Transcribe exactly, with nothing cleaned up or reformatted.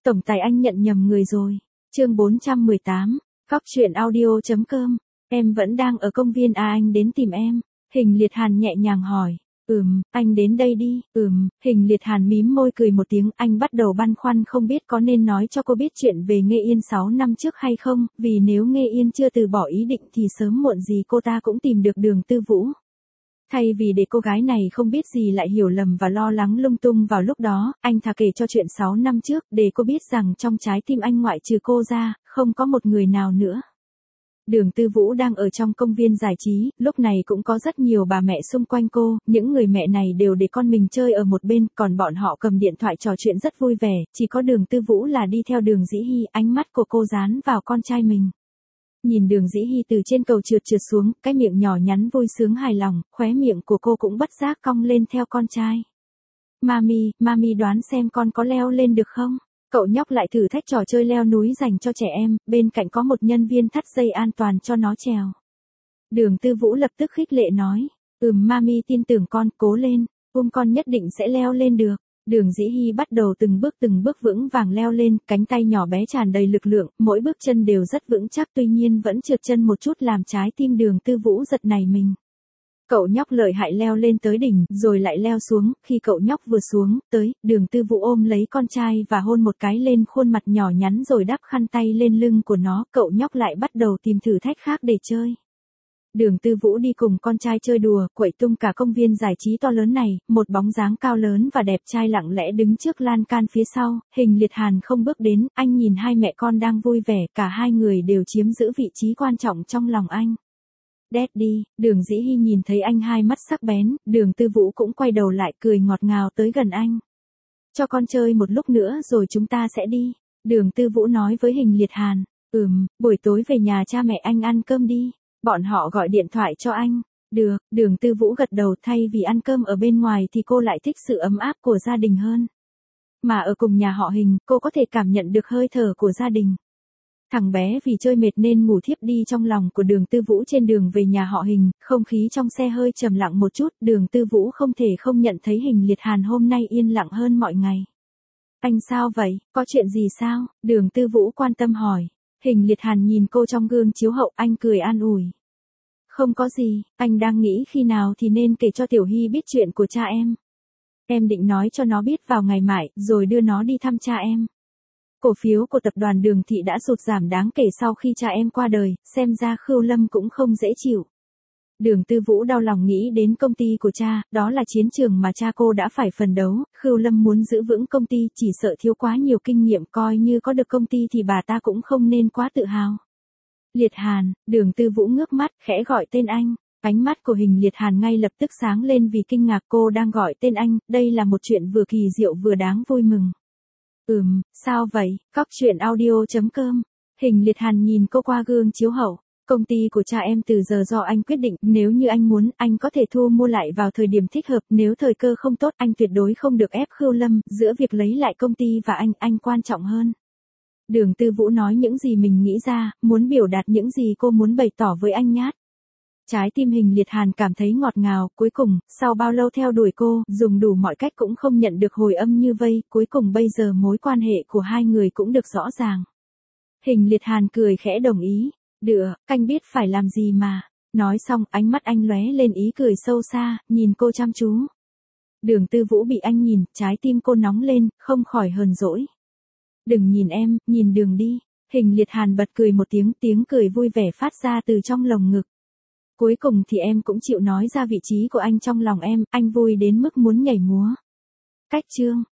Tổng tài anh nhận nhầm người rồi. Chương bốn trăm mười tám, Cóc truyện audio chấm com. Em vẫn đang ở công viên à, anh đến tìm em. Hình Liệt Hàn nhẹ nhàng hỏi. Ừm, anh đến đây đi. Ừm, Hình Liệt Hàn mím môi cười một tiếng, anh bắt đầu băn khoăn không biết có nên nói cho cô biết chuyện về Nghê Yên sáu năm trước hay không, vì nếu Nghê Yên chưa từ bỏ ý định thì sớm muộn gì cô ta cũng tìm được Đường Tư Vũ. Thay vì để cô gái này không biết gì lại hiểu lầm và lo lắng lung tung vào lúc đó, anh thà kể cho chuyện sáu năm trước để cô biết rằng trong trái tim anh ngoại trừ cô ra, không có một người nào nữa. Đường Tư Vũ đang ở trong công viên giải trí, lúc này cũng có rất nhiều bà mẹ xung quanh cô, những người mẹ này đều để con mình chơi ở một bên, còn bọn họ cầm điện thoại trò chuyện rất vui vẻ, chỉ có Đường Tư Vũ là đi theo Đường Dĩ Hi, ánh mắt của cô dán vào con trai mình. Nhìn Đường Dĩ Hi từ trên cầu trượt trượt xuống, cái miệng nhỏ nhắn vui sướng hài lòng, khóe miệng của cô cũng bất giác cong lên theo con trai. Mami, mami đoán xem con có leo lên được không? Cậu nhóc lại thử thách trò chơi leo núi dành cho trẻ em, bên cạnh có một nhân viên thắt dây an toàn cho nó trèo. Đường Tư Vũ lập tức khích lệ nói, ừm mami tin tưởng con, cố lên, ôm con nhất định sẽ leo lên được. Đường Dĩ Hi bắt đầu từng bước từng bước vững vàng leo lên, cánh tay nhỏ bé tràn đầy lực lượng, mỗi bước chân đều rất vững chắc, tuy nhiên vẫn trượt chân một chút làm trái tim Đường Tư Vũ giật nảy mình. Cậu nhóc lợi hại leo lên tới đỉnh, rồi lại leo xuống, khi cậu nhóc vừa xuống, tới, Đường Tư Vũ ôm lấy con trai và hôn một cái lên khuôn mặt nhỏ nhắn rồi đắp khăn tay lên lưng của nó, cậu nhóc lại bắt đầu tìm thử thách khác để chơi. Đường Tư Vũ đi cùng con trai chơi đùa, quậy tung cả công viên giải trí to lớn này, một bóng dáng cao lớn và đẹp trai lặng lẽ đứng trước lan can phía sau, Hình Liệt Hàn không bước đến, anh nhìn hai mẹ con đang vui vẻ, cả hai người đều chiếm giữ vị trí quan trọng trong lòng anh. Daddy, Đường Dĩ Hi nhìn thấy anh hai mắt sắc bén, Đường Tư Vũ cũng quay đầu lại cười ngọt ngào tới gần anh. Cho con chơi một lúc nữa rồi chúng ta sẽ đi. Đường Tư Vũ nói với Hình Liệt Hàn, ừm, buổi tối về nhà cha mẹ anh ăn cơm đi. Bọn họ gọi điện thoại cho anh. Được, Đường Tư Vũ gật đầu, thay vì ăn cơm ở bên ngoài thì cô lại thích sự ấm áp của gia đình hơn. Mà ở cùng nhà họ Hình, cô có thể cảm nhận được hơi thở của gia đình. Thằng bé vì chơi mệt nên ngủ thiếp đi trong lòng của Đường Tư Vũ trên đường về nhà họ Hình, không khí trong xe hơi trầm lặng một chút, Đường Tư Vũ không thể không nhận thấy Hình Liệt Hàn hôm nay yên lặng hơn mọi ngày. Anh sao vậy, có chuyện gì sao? Đường Tư Vũ quan tâm hỏi. Hình Liệt Hàn nhìn cô trong gương chiếu hậu, anh cười an ủi. Không có gì, anh đang nghĩ khi nào thì nên kể cho Tiểu Hy biết chuyện của cha em. Em định nói cho nó biết vào ngày mải, rồi đưa nó đi thăm cha em. Cổ phiếu của tập đoàn Đường Thị đã sụt giảm đáng kể sau khi cha em qua đời, xem ra Khưu Lâm cũng không dễ chịu. Đường Tư Vũ đau lòng nghĩ đến công ty của cha, đó là chiến trường mà cha cô đã phải phấn đấu, Khưu Lâm muốn giữ vững công ty chỉ sợ thiếu quá nhiều kinh nghiệm, coi như có được công ty thì bà ta cũng không nên quá tự hào. Liệt Hàn, Đường Tư Vũ ngước mắt, khẽ gọi tên anh, ánh mắt của Hình Liệt Hàn ngay lập tức sáng lên vì kinh ngạc, cô đang gọi tên anh, đây là một chuyện vừa kỳ diệu vừa đáng vui mừng. Ừm, sao vậy, Cóc truyện audio chấm com. Hình Liệt Hàn nhìn cô qua gương chiếu hậu. Công ty của cha em từ giờ do anh quyết định, nếu như anh muốn, anh có thể thu mua lại vào thời điểm thích hợp, nếu thời cơ không tốt, anh tuyệt đối không được ép Khưu Lâm, giữa việc lấy lại công ty và anh, anh quan trọng hơn. Đường Tư Vũ nói những gì mình nghĩ ra, muốn biểu đạt những gì cô muốn bày tỏ với anh nhát. Trái tim Hình Liệt Hàn cảm thấy ngọt ngào, cuối cùng, sau bao lâu theo đuổi cô, dùng đủ mọi cách cũng không nhận được hồi âm như vây, cuối cùng bây giờ mối quan hệ của hai người cũng được rõ ràng. Hình Liệt Hàn cười khẽ đồng ý, được, anh biết phải làm gì mà. Nói xong, ánh mắt anh lóe lên ý cười sâu xa, nhìn cô chăm chú. Đường Tư Vũ bị anh nhìn, trái tim cô nóng lên, không khỏi hờn dỗi. Đừng nhìn em, nhìn Đường đi. Hình Liệt Hàn bật cười một tiếng, tiếng cười vui vẻ phát ra từ trong lồng ngực. Cuối cùng thì em cũng chịu nói ra vị trí của anh trong lòng em, anh vui đến mức muốn nhảy múa. Cách chương